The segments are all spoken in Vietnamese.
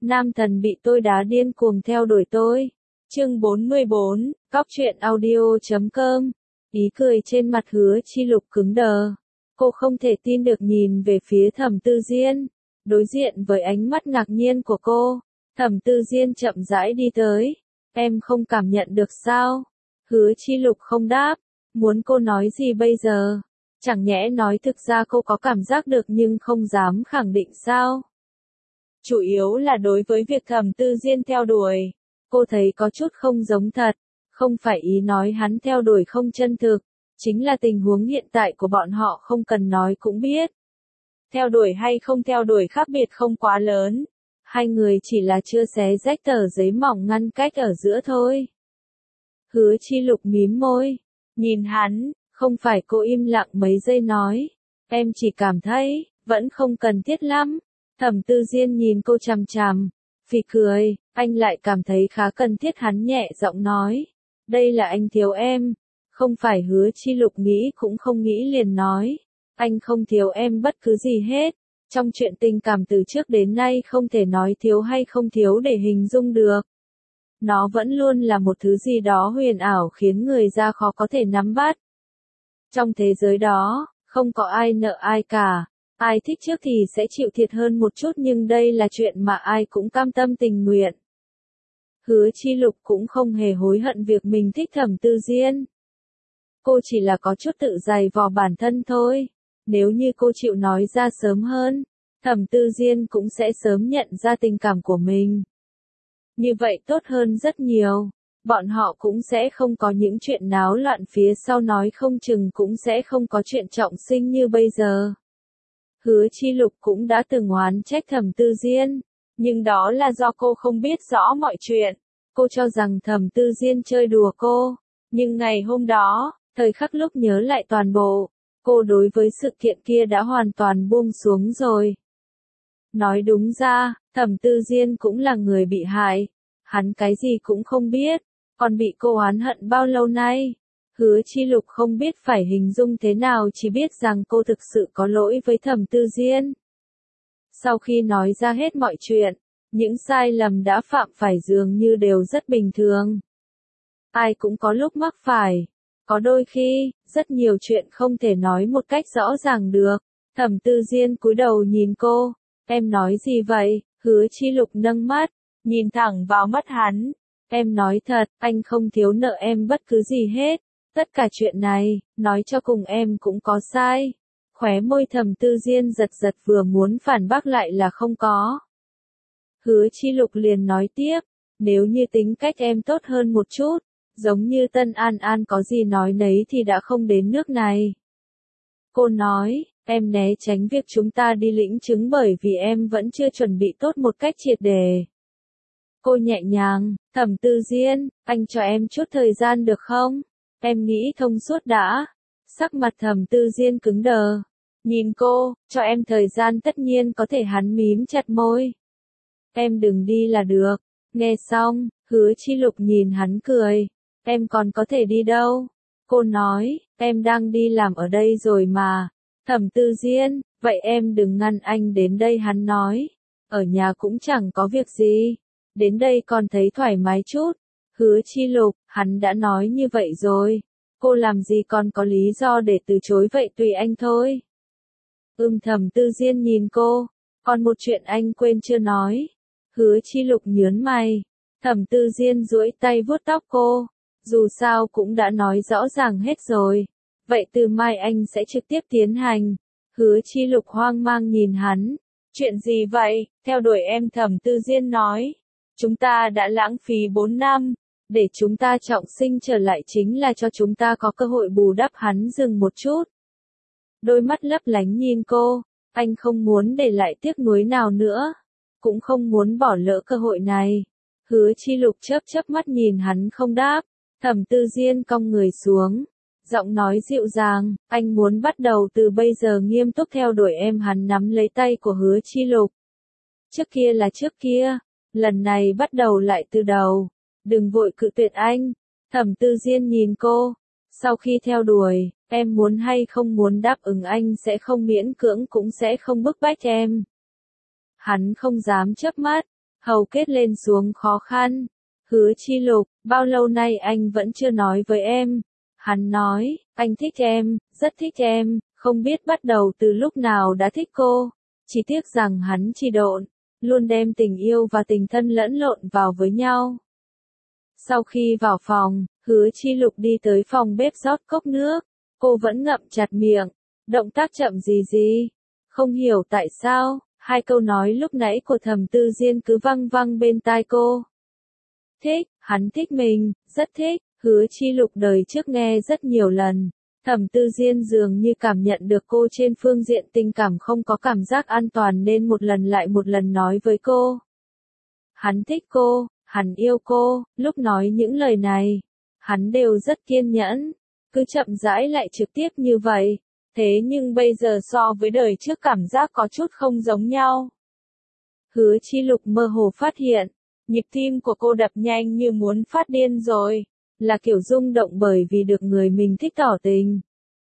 Nam thần bị tôi đá điên cuồng theo đuổi tôi. Chương 44, Góc truyện audio.com. Ý cười trên mặt Hứa Chi Lục cứng đờ. Cô không thể tin được nhìn về phía Thẩm Tư Diên. Đối diện với ánh mắt ngạc nhiên của cô, Thẩm Tư Diên chậm rãi đi tới. Em không cảm nhận được sao? Hứa Chi Lục không đáp. Muốn cô nói gì bây giờ? Chẳng nhẽ nói thực ra cô có cảm giác được nhưng không dám khẳng định sao? Chủ yếu là đối với việc Thẩm Tư Diên theo đuổi, cô thấy có chút không giống thật. Không phải ý nói hắn theo đuổi không chân thực, chính là tình huống hiện tại của bọn họ không cần nói cũng biết. Theo đuổi hay không theo đuổi khác biệt không quá lớn. Hai người chỉ là chưa xé rách tờ giấy mỏng ngăn cách ở giữa thôi. Hứa Chi Lục mím môi, nhìn hắn, không phải. Cô im lặng mấy giây nói, em chỉ cảm thấy, vẫn không cần thiết lắm. Thẩm Tư Diên nhìn cô chằm chằm, phì cười, anh lại cảm thấy khá cần thiết. Hắn nhẹ giọng nói, đây là anh thiếu em. Không phải. Hứa Chi Lục nghĩ cũng không nghĩ liền nói, anh không thiếu em bất cứ gì hết. Trong chuyện tình cảm từ trước đến nay không thể nói thiếu hay không thiếu để hình dung được. Nó vẫn luôn là một thứ gì đó huyền ảo khiến người ta khó có thể nắm bắt. Trong thế giới đó, không có ai nợ ai cả. Ai thích trước thì sẽ chịu thiệt hơn một chút nhưng đây là chuyện mà ai cũng cam tâm tình nguyện. Hứa Chi Lục cũng không hề hối hận việc mình thích Thẩm Tư Diên. Cô chỉ là có chút tự dày vò bản thân thôi. Nếu như cô chịu nói ra sớm hơn, Thẩm Tư Diên cũng sẽ sớm nhận ra tình cảm của mình. Như vậy tốt hơn rất nhiều. Bọn họ cũng sẽ không có những chuyện náo loạn phía sau, nói không chừng cũng sẽ không có chuyện trọng sinh như bây giờ. Hứa Chi Lục cũng đã từng oán trách Thẩm Tư Diên, nhưng đó là do cô không biết rõ mọi chuyện. Cô cho rằng Thẩm Tư Diên chơi đùa cô, nhưng ngày hôm đó, thời khắc lúc nhớ lại toàn bộ, cô đối với sự kiện kia đã hoàn toàn buông xuống rồi. Nói đúng ra, Thẩm Tư Diên cũng là người bị hại. Hắn cái gì cũng không biết, còn bị cô oán hận bao lâu nay. Hứa Chi Lục không biết phải hình dung thế nào, chỉ biết rằng cô thực sự có lỗi với Thẩm Tư Diên. Sau khi nói ra hết mọi chuyện, những sai lầm đã phạm phải dường như đều rất bình thường. Ai cũng có lúc mắc phải. Có đôi khi, rất nhiều chuyện không thể nói một cách rõ ràng được. Thẩm Tư Diên cúi đầu nhìn cô. Em nói gì vậy? Hứa Chi Lục nâng mắt, nhìn thẳng vào mắt hắn. Em nói thật, anh không thiếu nợ em bất cứ gì hết. Tất cả chuyện này, nói cho cùng em cũng có sai. Khóe môi Thẩm Tư Diên giật giật, vừa muốn phản bác lại là không có. Hứa Chi Lục liền nói tiếp, nếu như tính cách em tốt hơn một chút, giống như Tân An An có gì nói nấy thì đã không đến nước này. Cô nói, em né tránh việc chúng ta đi lĩnh chứng bởi vì em vẫn chưa chuẩn bị tốt một cách triệt để. Cô nhẹ nhàng, Thẩm Tư Diên, anh cho em chút thời gian được không? Em nghĩ thông suốt đã. Sắc mặt Thẩm Tư Diên cứng đờ. Nhìn cô, cho em thời gian tất nhiên có thể. Hắn mím chặt môi. Em đừng đi là được. Nghe xong, Hứa Chi Lục nhìn hắn cười. Em còn có thể đi đâu? Cô nói, em đang đi làm ở đây rồi mà. Thẩm Tư Diên, vậy em đừng ngăn anh đến đây. Hắn nói, ở nhà cũng chẳng có việc gì. Đến đây còn thấy thoải mái chút. Hứa Chi Lục, hắn đã nói như vậy rồi. Cô làm gì còn có lý do để từ chối, vậy tùy anh thôi. Thẩm Tư Diên nhìn cô. Còn một chuyện anh quên chưa nói. Hứa Chi Lục nhớn mày. Thẩm Tư Diên duỗi tay vuốt tóc cô. Dù sao cũng đã nói rõ ràng hết rồi. Vậy từ mai anh sẽ trực tiếp tiến hành. Hứa Chi Lục hoang mang nhìn hắn. Chuyện gì vậy? Theo đuổi em. Thẩm Tư Diên nói. Chúng ta đã lãng phí 4 năm. Để chúng ta trọng sinh trở lại chính là cho chúng ta có cơ hội bù đắp. Hắn dừng một chút. Đôi mắt lấp lánh nhìn cô. Anh không muốn để lại tiếc nuối nào nữa. Cũng không muốn bỏ lỡ cơ hội này. Hứa Chi Lục chớp chớp mắt nhìn hắn không đáp. Thẩm Tư Diên cong người xuống. Giọng nói dịu dàng, anh muốn bắt đầu từ bây giờ nghiêm túc theo đuổi em. Hắn nắm lấy tay của Hứa Chi Lục. Trước kia là trước kia. Lần này bắt đầu lại từ đầu. Đừng vội cự tuyệt anh. Thẩm Tư Diên nhìn cô. Sau khi theo đuổi, em muốn hay không muốn đáp ứng anh sẽ không miễn cưỡng cũng sẽ không bức bách em. Hắn không dám chớp mắt. hầu kết lên xuống khó khăn. Hứa Chi Lục, bao lâu nay anh vẫn chưa nói với em? Hắn nói, anh thích em, rất thích em, không biết bắt đầu từ lúc nào đã thích cô. Chỉ tiếc rằng hắn chỉ độn, luôn đem tình yêu và tình thân lẫn lộn vào với nhau. Sau khi vào phòng, Hứa Chi Lục đi tới phòng bếp rót cốc nước. Cô vẫn ngậm chặt miệng, động tác chậm gì. Không hiểu tại sao, hai câu nói lúc nãy của Thẩm Tư Diên cứ văng văng bên tai cô. Thích, hắn thích mình, rất thích. Hứa Chi Lục đời trước nghe rất nhiều lần. Thẩm Tư Diên dường như cảm nhận được cô trên phương diện tình cảm không có cảm giác an toàn nên một lần lại một lần nói với cô. Hắn thích cô, hắn yêu cô, lúc nói những lời này, hắn đều rất kiên nhẫn, cứ chậm rãi lại trực tiếp như vậy. Thế nhưng bây giờ so với đời trước cảm giác có chút không giống nhau. Hứa Chi Lục mơ hồ phát hiện, nhịp tim của cô đập nhanh như muốn phát điên rồi, là kiểu rung động bởi vì được người mình thích tỏ tình.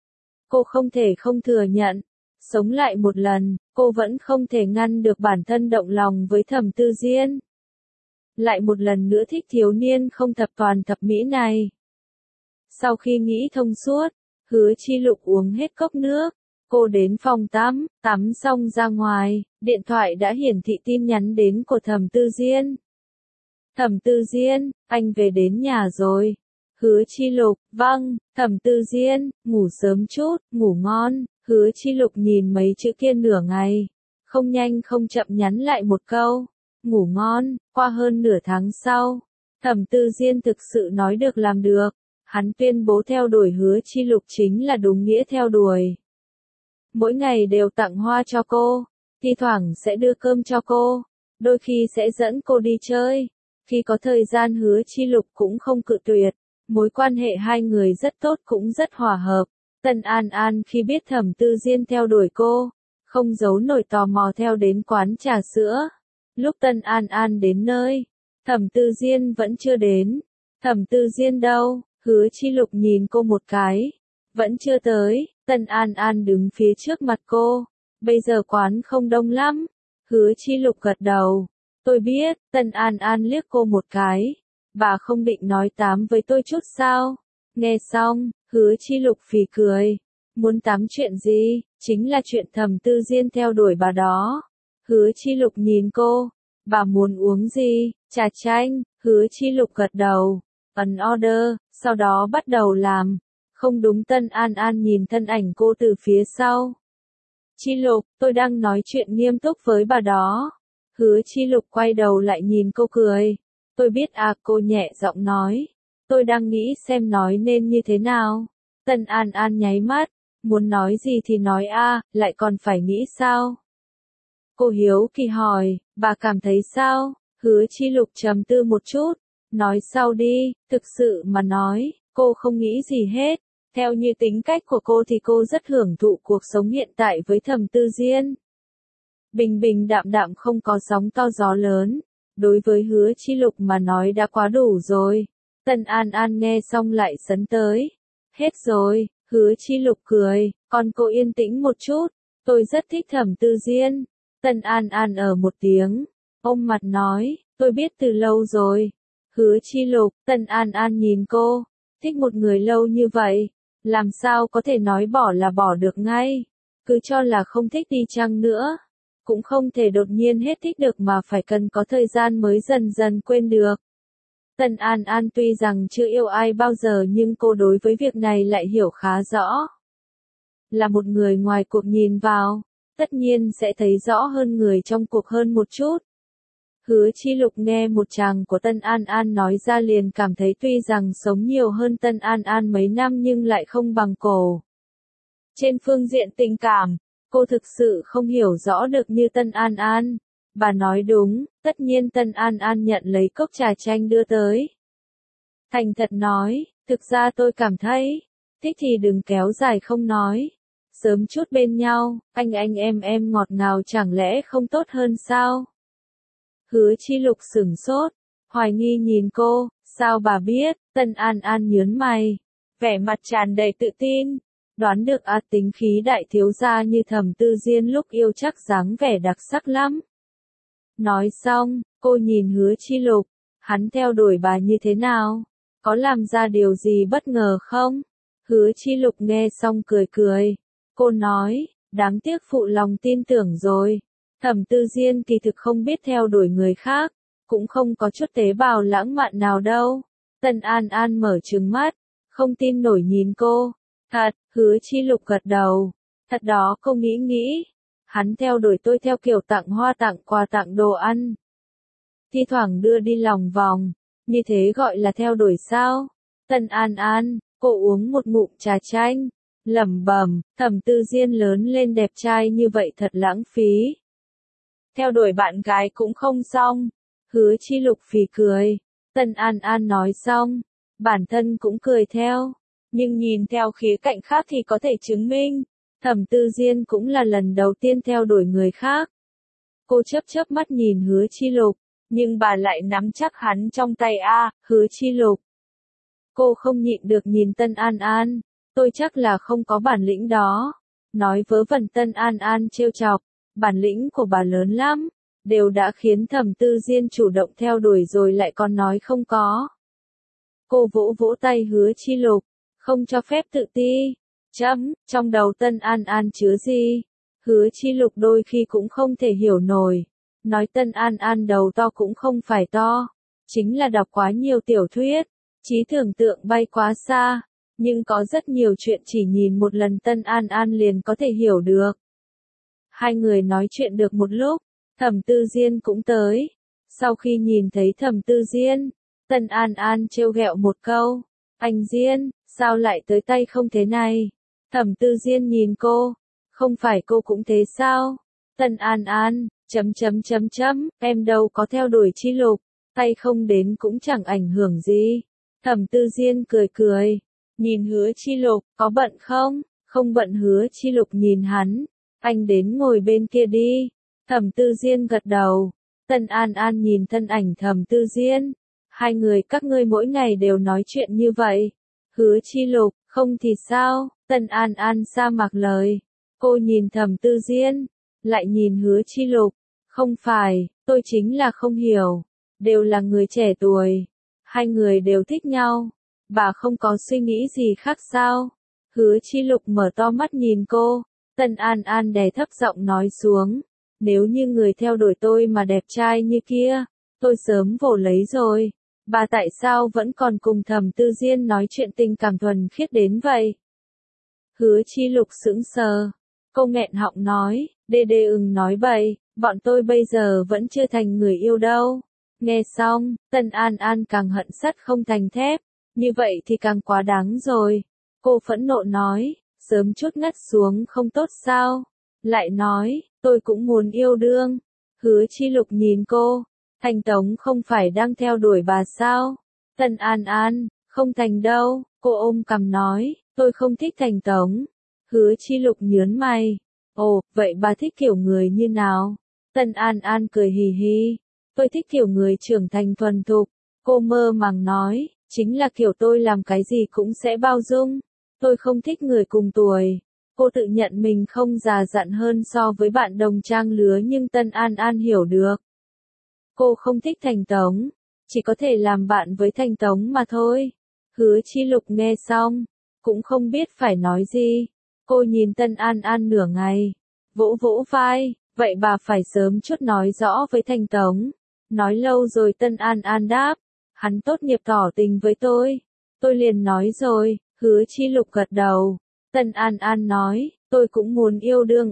Cô không thể không thừa nhận, sống lại một lần, cô vẫn không thể ngăn được bản thân động lòng với Thẩm Tư Diên. Lại một lần nữa thích thiếu niên không thập toàn thập mỹ này. Sau khi nghĩ thông suốt, Hứa Chi Lục uống hết cốc nước, cô đến phòng tắm, tắm xong ra ngoài, điện thoại đã hiển thị tin nhắn đến của Thẩm Tư Diên. Thẩm Tư Diên, anh về đến nhà rồi. Hứa Chi Lục, vâng. Thẩm Tư Diên, ngủ sớm chút, ngủ ngon. Hứa Chi Lục nhìn mấy chữ kia nửa ngày, không nhanh không chậm nhắn lại một câu, ngủ ngon. Qua hơn nửa tháng sau, Thẩm Tư Diên thực sự nói được làm được. Hắn tuyên bố theo đuổi Hứa Chi Lục chính là đúng nghĩa theo đuổi. Mỗi ngày đều tặng hoa cho cô, thi thoảng sẽ đưa cơm cho cô, đôi khi sẽ dẫn cô đi chơi. Khi có thời gian Hứa Chi Lục cũng không cự tuyệt, mối quan hệ hai người rất tốt cũng rất hòa hợp. Tân An An khi biết Thẩm Tư Diên theo đuổi cô, không giấu nổi tò mò theo đến quán trà sữa. Lúc Tân An An đến nơi, Thẩm Tư Diên vẫn chưa đến. Thẩm Tư Diên đâu? Hứa Chi Lục nhìn cô một cái. Vẫn chưa tới. Tân An An đứng phía trước mặt cô. Bây giờ quán không đông lắm. Hứa Chi Lục gật đầu. Tôi biết. Tân An An liếc cô một cái. Bà không định nói tám với tôi chút sao? Nghe xong, Hứa Chi Lục phì cười. Muốn tám chuyện gì? Chính là chuyện Thẩm Tư Diên theo đuổi bà đó. Hứa Chi Lục nhìn cô. Bà muốn uống gì? Trà chanh. Hứa Chi Lục gật đầu. Ấn order, sau đó bắt đầu làm. Không đúng. Tân An An nhìn thân ảnh cô từ phía sau. Chi Lục, tôi đang nói chuyện nghiêm túc với bà đó. Hứa Chi Lục quay đầu lại nhìn cô cười. Tôi biết à, cô nhẹ giọng nói. Tôi đang nghĩ xem nói nên như thế nào. Tân An An nháy mắt. Muốn nói gì thì nói a, lại còn phải nghĩ sao? Cô hiếu kỳ hỏi, bà cảm thấy sao? Hứa Chi Lục trầm tư một chút. Nói sau đi, thực sự mà nói, cô không nghĩ gì hết. Theo như tính cách của cô thì cô rất hưởng thụ cuộc sống hiện tại với Thẩm Tư Diên. Bình bình đạm đạm không có sóng to gió lớn. Đối với Hứa Chi Lục mà nói đã quá đủ rồi. Tân An An nghe xong lại sấn tới. Hết rồi. Hứa Chi Lục cười, còn cô yên tĩnh một chút. Tôi rất thích Thẩm Tư Diên. Tân An An ở một tiếng. Ôm mặt nói, tôi biết từ lâu rồi. Hứa Chi Lục, Tân An An nhìn cô. Thích một người lâu như vậy, làm sao có thể nói bỏ là bỏ được ngay. Cứ cho là không thích đi chăng nữa, cũng không thể đột nhiên hết thích được mà phải cần có thời gian mới dần dần quên được. Tân An An tuy rằng chưa yêu ai bao giờ nhưng cô đối với việc này lại hiểu khá rõ. Là một người ngoài cuộc nhìn vào, tất nhiên sẽ thấy rõ hơn người trong cuộc hơn một chút. Hứa Chi Lục nghe một chàng của Tân An An nói ra liền cảm thấy tuy rằng sống nhiều hơn Tân An An mấy năm nhưng lại không bằng cổ. Trên phương diện tình cảm, cô thực sự không hiểu rõ được như Tân An An. Bà nói đúng, tất nhiên Tân An An nhận lấy cốc trà chanh đưa tới. Thành thật nói, thực ra tôi cảm thấy, thích thì đừng kéo dài không nói. Sớm chút bên nhau, anh em ngọt ngào chẳng lẽ không tốt hơn sao? Hứa Chi Lục sửng sốt, hoài nghi nhìn cô, sao bà biết? Tân An An nhớn mày, vẻ mặt tràn đầy tự tin, đoán được tính khí đại thiếu gia như Thẩm Tư Diên lúc yêu chắc dáng vẻ đặc sắc lắm. Nói xong, Cô nhìn Hứa Chi Lục, hắn theo đuổi bà như thế nào? Có làm ra điều gì bất ngờ không? Hứa Chi Lục nghe xong cười cười. Cô nói, đáng tiếc phụ lòng tin tưởng rồi. Thẩm Tư Diên kỳ thực không biết theo đuổi người khác, cũng không có chút tế bào lãng mạn nào đâu. Tân An An mở trừng mắt, không tin nổi nhìn cô. Thật, Hứa Chi Lục gật đầu. Thật đó, cô nghĩ. Hắn theo đuổi tôi theo kiểu tặng hoa tặng quà tặng đồ ăn. Thi thoảng đưa đi lòng vòng, như thế gọi là theo đuổi sao? Tân An An, cô uống một ngụm trà chanh, lẩm bẩm, Thẩm Tư Diên lớn lên đẹp trai như vậy thật lãng phí. Theo đuổi bạn gái cũng không xong. Hứa Chi Lục phì cười. Tân An An nói xong, bản thân cũng cười theo. Nhưng nhìn theo khía cạnh khác thì có thể chứng minh, Thẩm Tư Diên cũng là lần đầu tiên theo đuổi người khác. Cô chớp mắt nhìn Hứa Chi Lục, nhưng bà lại nắm chắc hắn trong tay Hứa Chi Lục. Cô không nhịn được nhìn Tân An An, tôi chắc là không có bản lĩnh đó. Nói vớ vẩn. Tân An An trêu chọc, bản lĩnh của bà lớn lắm, đều đã khiến Thẩm Tư Diên chủ động theo đuổi rồi lại còn nói không có. Cô vỗ tay Hứa Chi Lục, không cho phép tự ti. Trong đầu Tân An An chứa gì? Hứa Chi Lục đôi khi cũng không thể hiểu nổi. Nói Tân An An đầu to cũng không phải to, chính là đọc quá nhiều tiểu thuyết, trí tưởng tượng bay quá xa, nhưng có rất nhiều chuyện chỉ nhìn một lần Tân An An liền có thể hiểu được. Hai người nói chuyện được một lúc, Thẩm Tư Diên cũng tới. Sau khi nhìn thấy Thẩm Tư Diên, Tân An An trêu ghẹo một câu, anh Diên, sao lại tới tay không thế này? Thẩm Tư Diên nhìn cô, không phải cô cũng thế sao? Tân An An, em đâu có theo đuổi Chi Lục, tay không đến cũng chẳng ảnh hưởng gì. Thẩm Tư Diên cười, nhìn Hứa Chi Lục, có bận không? Không bận. Hứa Chi Lục nhìn hắn, anh đến ngồi bên kia đi. Thẩm Tư Diên gật đầu. Tân An An nhìn thân ảnh Thẩm Tư Diên, hai người các ngươi mỗi ngày đều nói chuyện như vậy. Hứa Chi Lục, không thì sao? Tân An An sa mạc lời. Cô nhìn Thẩm Tư Diên, lại nhìn Hứa Chi Lục. Không phải, tôi chính là không hiểu. Đều là người trẻ tuổi. Hai người đều thích nhau. Bà không có suy nghĩ gì khác sao? Hứa Chi Lục mở to mắt nhìn cô. Tân An An đè thấp giọng nói xuống. Nếu như người theo đuổi tôi mà đẹp trai như kia, tôi sớm vồ lấy rồi. Bà tại sao vẫn còn cùng Thẩm Tư Diên nói chuyện tình cảm thuần khiết đến vậy? Hứa Chi Lục sững sờ. Cô nghẹn họng nói, đê nói bậy, bọn tôi bây giờ vẫn chưa thành người yêu đâu. Nghe xong, Tân An An càng hận sắt không thành thép, như vậy thì càng quá đáng rồi. Cô phẫn nộ nói, sớm chút ngất xuống không tốt sao? Lại nói, tôi cũng muốn yêu đương. Hứa Chi Lục nhìn cô, Thành Tống không phải đang theo đuổi bà sao? Tân An An, không thành đâu, cô ôm cằm nói, tôi không thích Thành Tống. Hứa Chi Lục nhớn mày, ồ, vậy bà thích kiểu người như nào? Tân An An cười hì hì, tôi thích kiểu người trưởng thành thuần thục. Cô mơ màng nói, chính là kiểu tôi làm cái gì cũng sẽ bao dung. Tôi không thích người cùng tuổi. Cô tự nhận mình không già dặn hơn so với bạn đồng trang lứa nhưng Tân An An hiểu được. Cô không thích Thành Tống, chỉ có thể làm bạn với Thành Tống mà thôi. Hứa Chi Lục nghe xong, cũng không biết phải nói gì. Cô nhìn Tân An An nửa ngày, vỗ vai, vậy bà phải sớm chút nói rõ với Thành Tống. Nói lâu rồi Tân An An đáp, hắn tốt nghiệp tỏ tình với tôi liền nói rồi. Hứa Chi Lục gật đầu. Tân An An nói, tôi cũng muốn yêu đương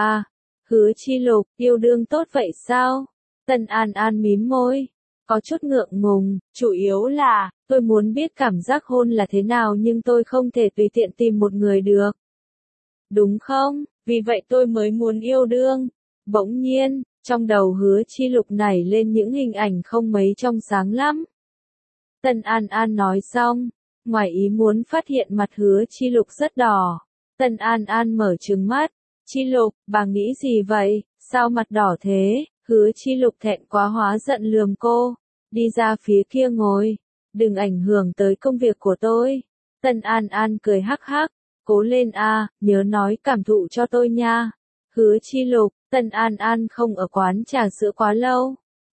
Hứa Chi Lục, yêu đương tốt vậy sao? Tân An An mím môi, có chút ngượng ngùng, chủ yếu là, tôi muốn biết cảm giác hôn là thế nào nhưng tôi không thể tùy tiện tìm một người được. Đúng không? Vì vậy tôi mới muốn yêu đương. Bỗng nhiên, trong đầu Hứa Chi Lục nảy lên những hình ảnh không mấy trong sáng lắm. Tân An An nói xong, ngoài ý muốn phát hiện mặt Hứa Chi Lục rất đỏ. Tân An An mở trừng mắt, Chi Lục, bà nghĩ gì vậy, sao mặt đỏ thế? Hứa Chi Lục thẹn quá hóa giận lườm cô, đi ra phía kia ngồi, đừng ảnh hưởng tới công việc của tôi. Tân An An cười hắc hắc, cố lên nhớ nói cảm thụ cho tôi nha. Hứa Chi Lục, Tân An An không ở quán trà sữa quá lâu,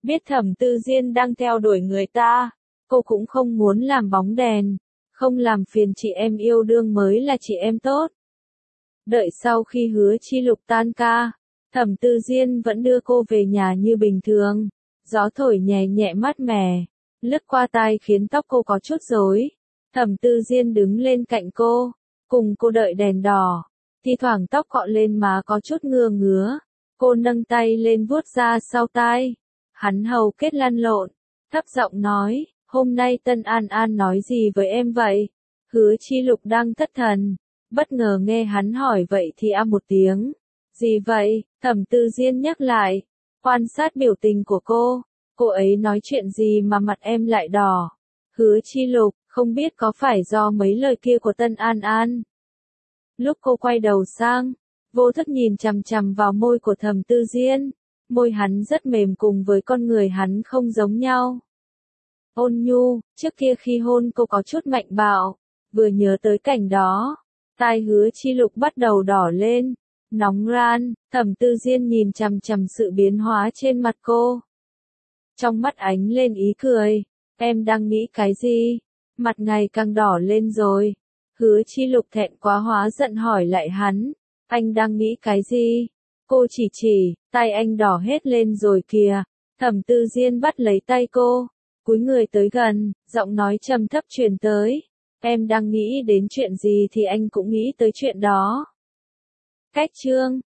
Biết Thẩm Tư Diên đang theo đuổi người ta, cô cũng không muốn làm bóng đèn, không làm phiền chị em yêu đương mới là chị em tốt. Đợi sau khi Hứa Chi Lục tan ca, Thẩm Tư Diên vẫn đưa cô về nhà như bình thường, gió thổi nhẹ nhẹ mát mẻ, lướt qua tai khiến tóc cô có chút rối. Thẩm Tư Diên đứng lên cạnh cô, cùng cô đợi đèn đỏ, thi thoảng tóc cọ lên má có chút ngứa ngứa, cô nâng tay lên vuốt ra sau tai. Hắn hầu kết lăn lộn, thấp giọng nói, hôm nay Tân An An nói gì với em vậy? Hứa Chi Lục đang thất thần, bất ngờ nghe hắn hỏi vậy thì một tiếng. Gì vậy? Thẩm Tư Diên nhắc lại, quan sát biểu tình của cô ấy nói chuyện gì mà mặt em lại đỏ? Hứa Chi Lục, không biết có phải do mấy lời kia của Tân An An. Lúc cô quay đầu sang, vô thức nhìn chằm chằm vào môi của Thẩm Tư Diên, môi hắn rất mềm cùng với con người hắn không giống nhau. Ôn nhu, trước kia khi hôn cô có chút mạnh bạo, vừa nhớ tới cảnh đó, tai Hứa Chi Lục bắt đầu đỏ lên, nóng ran. Thẩm Tư Diên nhìn chằm chằm sự biến hóa trên mặt cô. Trong mắt ánh lên ý cười, em đang nghĩ cái gì? Mặt ngày càng đỏ lên rồi. Hứa Chi Lục thẹn quá hóa giận hỏi lại hắn, anh đang nghĩ cái gì? Cô chỉ, tay anh đỏ hết lên rồi kìa. Thẩm Tư Diên bắt lấy tay cô, cúi người tới gần, giọng nói trầm thấp truyền tới. Em đang nghĩ đến chuyện gì thì anh cũng nghĩ tới chuyện đó. Cách chương